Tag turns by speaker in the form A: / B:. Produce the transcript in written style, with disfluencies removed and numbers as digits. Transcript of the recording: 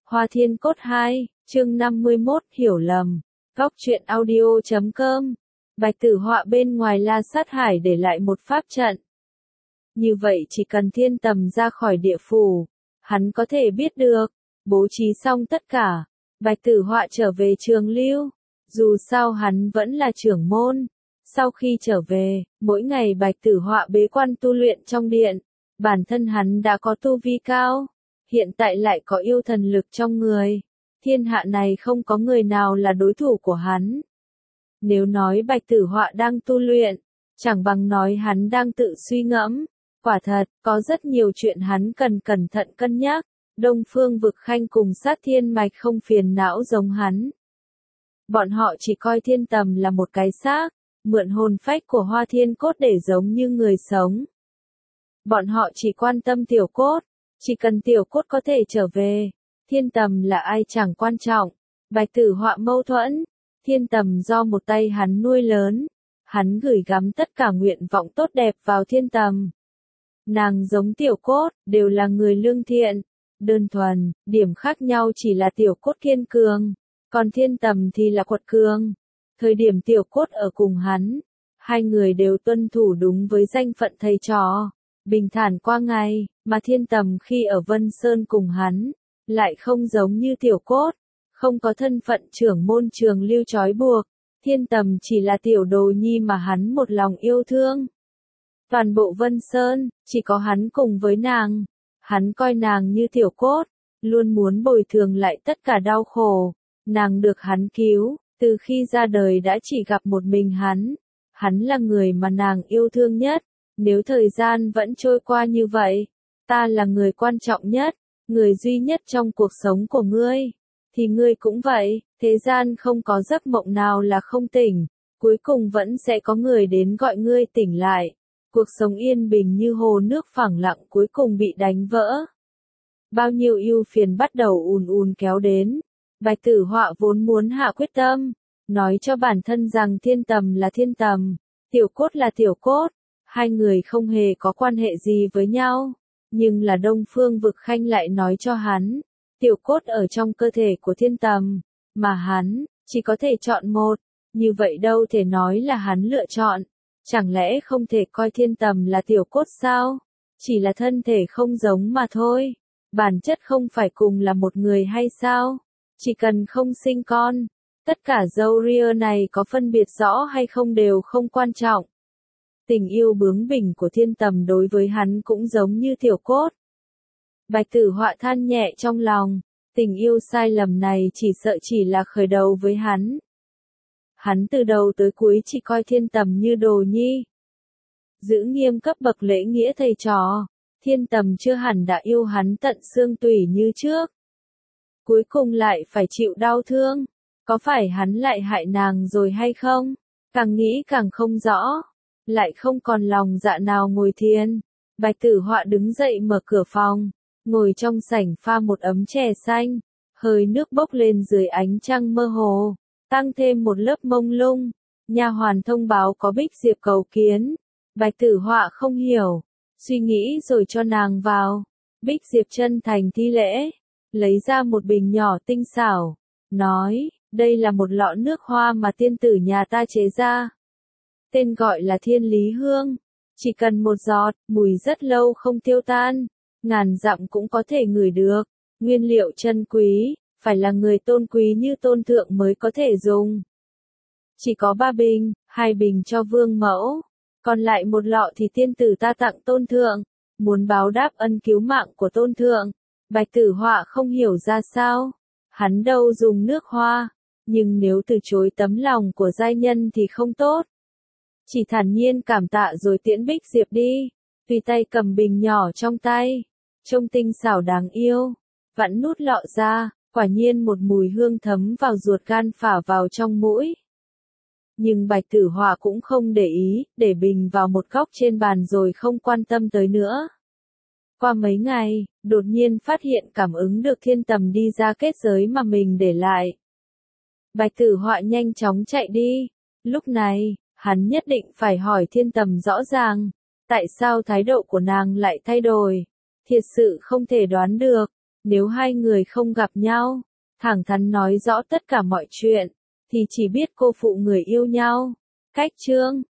A: Hoa Thiên Cốt 2, chương 51, hiểu lầm. Góc truyện audio.com. Bạch Tử Họa bên ngoài La Sát Hải để lại một pháp trận. Như vậy chỉ cần Thiên Tầm ra khỏi địa phủ, hắn có thể biết được. Bố trí xong tất cả, Bạch Tử Họa trở về Trường Lưu. Dù sao hắn vẫn là trưởng môn. Sau khi trở về, mỗi ngày Bạch Tử Họa bế quan tu luyện trong điện. Bản thân hắn đã có tu vi cao. Hiện tại lại có yêu thần lực trong người. Thiên hạ này không có người nào là đối thủ của hắn. Nếu nói Bạch Tử Họa đang tu luyện, chẳng bằng nói hắn đang tự suy ngẫm. Quả thật, có rất nhiều chuyện hắn cần cẩn thận cân nhắc. Đông Phương Vực Khanh cùng Sát Thiên Mạch không phiền não giống hắn. Bọn họ chỉ coi Thiên Tầm là một cái xác, mượn hồn phách của Hoa Thiên Cốt để giống như người sống. Bọn họ chỉ quan tâm Tiểu Cốt, chỉ cần Tiểu Cốt có thể trở về. Thiên Tầm là ai chẳng quan trọng. Bạch Tử Họa mâu thuẫn. Thiên Tầm do một tay hắn nuôi lớn. Hắn gửi gắm tất cả nguyện vọng tốt đẹp vào Thiên Tầm. Nàng giống Tiểu Cốt, đều là người lương thiện, đơn thuần, điểm khác nhau chỉ là Tiểu Cốt kiên cường, còn Thiên Tầm thì là quật cường. Thời điểm Tiểu Cốt ở cùng hắn, hai người đều tuân thủ đúng với danh phận thầy trò, bình thản qua ngày, mà Thiên Tầm khi ở Vân Sơn cùng hắn, lại không giống như Tiểu Cốt, không có thân phận trưởng môn Trường Lưu trói buộc. Thiên Tầm chỉ là tiểu đồ nhi mà hắn một lòng yêu thương. Toàn bộ Vân Sơn, chỉ có hắn cùng với nàng. Hắn coi nàng như Tiểu Cốt, luôn muốn bồi thường lại tất cả đau khổ. Nàng được hắn cứu, từ khi ra đời đã chỉ gặp một mình hắn. Hắn là người mà nàng yêu thương nhất. Nếu thời gian vẫn trôi qua như vậy, ta là người quan trọng nhất, người duy nhất trong cuộc sống của ngươi, thì ngươi cũng vậy. Thế gian không có giấc mộng nào là không tỉnh, cuối cùng vẫn sẽ có người đến gọi ngươi tỉnh lại. Cuộc sống yên bình như hồ nước phẳng lặng cuối cùng bị đánh vỡ. Bao nhiêu ưu phiền bắt đầu ùn ùn kéo đến. Bạch Tử Họa vốn muốn hạ quyết tâm, nói cho bản thân rằng Thiên Tầm là Thiên Tầm, Tiểu Cốt là Tiểu Cốt, hai người không hề có quan hệ gì với nhau. Nhưng là Đông Phương Vực Khanh lại nói cho hắn, Tiểu Cốt ở trong cơ thể của Thiên Tầm, mà hắn chỉ có thể chọn một, như vậy đâu thể nói là hắn lựa chọn. Chẳng lẽ không thể coi Thiên Tầm là Tiểu Cốt sao? Chỉ là thân thể không giống mà thôi. Bản chất không phải cùng là một người hay sao? Chỉ cần không sinh con, tất cả dâu ria này có phân biệt rõ hay không đều không quan trọng. Tình yêu bướng bỉnh của Thiên Tầm đối với hắn cũng giống như Tiểu Cốt. Bạch Tử Họa than nhẹ trong lòng, tình yêu sai lầm này chỉ sợ chỉ là khởi đầu với hắn. Hắn từ đầu tới cuối chỉ coi Thiên Tầm như đồ nhi. Giữ nghiêm cấp bậc lễ nghĩa thầy trò, Thiên Tầm chưa hẳn đã yêu hắn tận xương tủy như trước. Cuối cùng lại phải chịu đau thương, có phải hắn lại hại nàng rồi hay không? Càng nghĩ càng không rõ, lại không còn lòng dạ nào ngồi thiền. Bạch Tử Họa đứng dậy mở cửa phòng, ngồi trong sảnh pha một ấm chè xanh, hơi nước bốc lên dưới ánh trăng mơ hồ. Tăng thêm một lớp mông lung, nha hoàn thông báo có Bích Diệp cầu kiến. Bạch Tử Họa không hiểu, suy nghĩ rồi cho nàng vào. Bích Diệp chân thành thi lễ, lấy ra một bình nhỏ tinh xảo, nói, đây là một lọ nước hoa mà tiên tử nhà ta chế ra. Tên gọi là Thiên Lý Hương, chỉ cần một giọt, mùi rất lâu không tiêu tan, ngàn dặm cũng có thể ngửi được, nguyên liệu chân quý. Phải là người tôn quý như tôn thượng mới có thể dùng. Chỉ có 3 bình, 2 bình cho vương mẫu, còn lại một lọ thì tiên tử ta tặng tôn thượng, muốn báo đáp ân cứu mạng của tôn thượng. Bạch Tử Họa không hiểu ra sao, hắn đâu dùng nước hoa, nhưng nếu từ chối tấm lòng của giai nhân thì không tốt. Chỉ thản nhiên cảm tạ rồi tiễn Bích Diệp đi, tùy tay cầm bình nhỏ trong tay, trông tinh xảo đáng yêu, vặn nút lọ ra. Quả nhiên một mùi hương thấm vào ruột gan phả vào trong mũi. Nhưng Bạch Tử Họa cũng không để ý, để bình vào một góc trên bàn rồi không quan tâm tới nữa. Qua mấy ngày, đột nhiên phát hiện cảm ứng được Thiên Tầm đi ra kết giới mà mình để lại. Bạch Tử Họa nhanh chóng chạy đi. Lúc này, hắn nhất định phải hỏi Thiên Tầm rõ ràng, tại sao thái độ của nàng lại thay đổi. Thiệt sự không thể đoán được. Nếu hai người không gặp nhau, thẳng thắn nói rõ tất cả mọi chuyện, thì chỉ biết cô phụ người yêu nhau. Cách chương